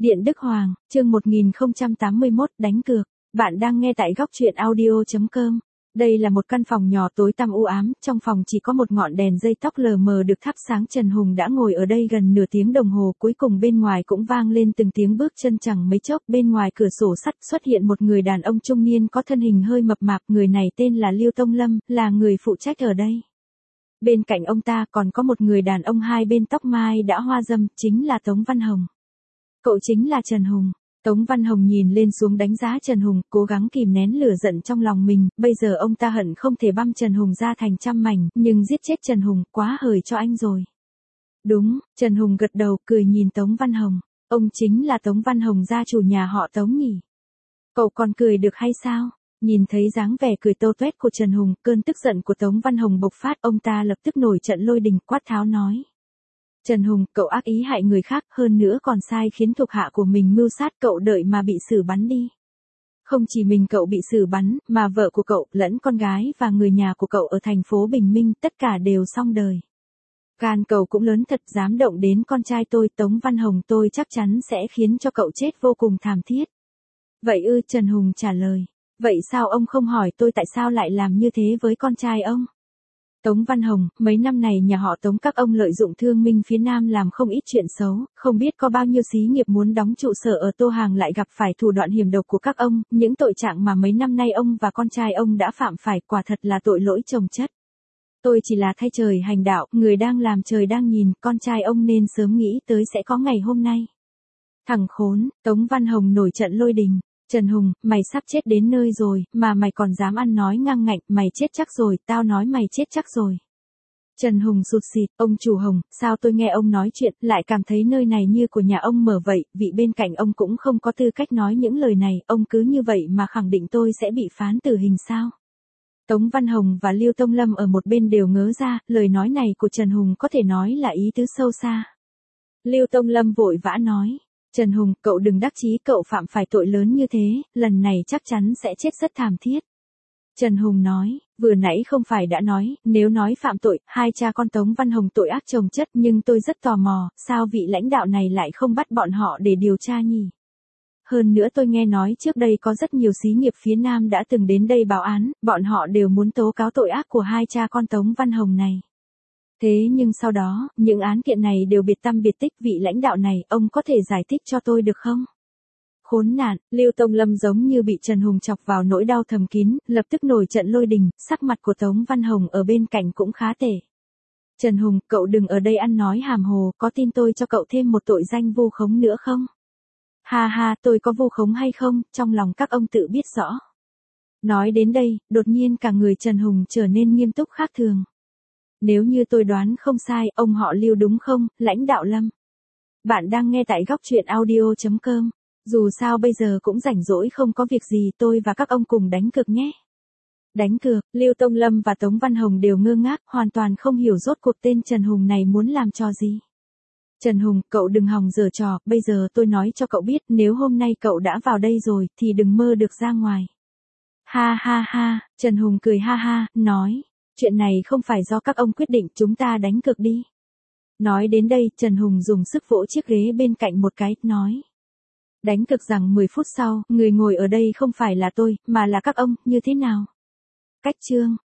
Điện Đức Hoàng, chương 1081, đánh cược. Bạn đang nghe tại góc truyện audio.com. Đây là một căn phòng nhỏ tối tăm u ám, trong phòng chỉ có một ngọn đèn dây tóc lờ mờ được thắp sáng. Trần Hùng đã ngồi ở đây gần nửa tiếng đồng hồ, cuối cùng bên ngoài cũng vang lên từng tiếng bước chân chẳng mấy chốc. Bên ngoài cửa sổ sắt xuất hiện một người đàn ông trung niên có thân hình hơi mập mạp, người này tên là Lưu Tông Lâm, là người phụ trách ở đây. Bên cạnh ông ta còn có một người đàn ông hai bên tóc mai đã hoa râm, chính là Tống Văn Hồng. Cậu chính là Trần Hùng. Tống Văn Hồng nhìn lên xuống đánh giá Trần Hùng, cố gắng kìm nén lửa giận trong lòng mình, bây giờ ông ta hận không thể băm Trần Hùng ra thành trăm mảnh, nhưng giết chết Trần Hùng, quá hời cho anh rồi. Đúng, Trần Hùng gật đầu, cười nhìn Tống Văn Hồng. Ông chính là Tống Văn Hồng, gia chủ nhà họ Tống nhỉ? Cậu còn cười được hay sao? Nhìn thấy dáng vẻ cười tô toét của Trần Hùng, cơn tức giận của Tống Văn Hồng bộc phát, ông ta lập tức nổi trận lôi đình, quát tháo nói. Trần Hùng, cậu ác ý hại người khác, hơn nữa còn sai khiến thuộc hạ của mình mưu sát cậu, đợi mà bị xử bắn đi. Không chỉ mình cậu bị xử bắn, mà vợ của cậu, lẫn con gái và người nhà của cậu ở thành phố Bình Minh, tất cả đều xong đời. Gan cậu cũng lớn thật, dám động đến con trai tôi, Tống Văn Hồng, tôi chắc chắn sẽ khiến cho cậu chết vô cùng thảm thiết. Vậy ư? Trần Hùng trả lời. Vậy sao ông không hỏi tôi tại sao lại làm như thế với con trai ông? Tống Văn Hồng, mấy năm này nhà họ Tống các ông lợi dụng thương minh phía Nam làm không ít chuyện xấu, không biết có bao nhiêu xí nghiệp muốn đóng trụ sở ở Tô Hàng lại gặp phải thủ đoạn hiểm độc của các ông, những tội trạng mà mấy năm nay ông và con trai ông đã phạm phải quả thật là tội lỗi chồng chất. Tôi chỉ là thay trời hành đạo, người đang làm trời đang nhìn, con trai ông nên sớm nghĩ tới sẽ có ngày hôm nay. Thằng khốn, Tống Văn Hồng nổi trận lôi đình. Trần Hùng, mày sắp chết đến nơi rồi, mà mày còn dám ăn nói ngang ngạnh, mày chết chắc rồi, tao nói mày chết chắc rồi. Trần Hùng sụt sịt, ông chủ Hồng, sao tôi nghe ông nói chuyện, lại cảm thấy nơi này như của nhà ông mở vậy, vị bên cạnh ông cũng không có tư cách nói những lời này, ông cứ như vậy mà khẳng định tôi sẽ bị phán tử hình sao? Tống Văn Hồng và Lưu Tông Lâm ở một bên đều ngớ ra, lời nói này của Trần Hùng có thể nói là ý tứ sâu xa. Lưu Tông Lâm vội vã nói. Trần Hùng, cậu đừng đắc chí, cậu phạm phải tội lớn như thế, lần này chắc chắn sẽ chết rất thảm thiết. Trần Hùng nói, vừa nãy không phải đã nói, nếu nói phạm tội, hai cha con Tống Văn Hồng tội ác chồng chất, nhưng tôi rất tò mò, sao vị lãnh đạo này lại không bắt bọn họ để điều tra nhỉ? Hơn nữa tôi nghe nói trước đây có rất nhiều xí nghiệp phía Nam đã từng đến đây báo án, bọn họ đều muốn tố cáo tội ác của hai cha con Tống Văn Hồng này. Thế nhưng sau đó, những án kiện này đều biệt tăm biệt tích, vị lãnh đạo này, ông có thể giải thích cho tôi được không? Khốn nạn, Lưu Tông Lâm giống như bị Trần Hùng chọc vào nỗi đau thầm kín, lập tức nổi trận lôi đình, sắc mặt của Tống Văn Hồng ở bên cạnh cũng khá tệ. Trần Hùng, cậu đừng ở đây ăn nói hàm hồ, có tin tôi cho cậu thêm một tội danh vu khống nữa không? Ha ha, tôi có vu khống hay không, trong lòng các ông tự biết rõ. Nói đến đây, đột nhiên cả người Trần Hùng trở nên nghiêm túc khác thường. Nếu như tôi đoán không sai, ông họ Lưu đúng không, lãnh đạo Lâm? Bạn đang nghe tại góc truyện audio.com. Dù sao bây giờ cũng rảnh rỗi không có việc gì, tôi và các ông cùng đánh cược nhé. Đánh cược, Lưu Tông Lâm và Tống Văn Hồng đều ngơ ngác, hoàn toàn không hiểu rốt cuộc tên Trần Hùng này muốn làm trò gì. Trần Hùng, cậu đừng hòng giở trò, bây giờ tôi nói cho cậu biết, nếu hôm nay cậu đã vào đây rồi, thì đừng mơ được ra ngoài. Ha ha ha, Trần Hùng cười ha ha, nói. Chuyện này không phải do các ông quyết định, chúng ta đánh cược đi. Nói đến đây, Trần Hùng dùng sức vỗ chiếc ghế bên cạnh một cái, nói. Đánh cược rằng 10 phút sau, người ngồi ở đây không phải là tôi, mà là các ông, như thế nào? Cách chương,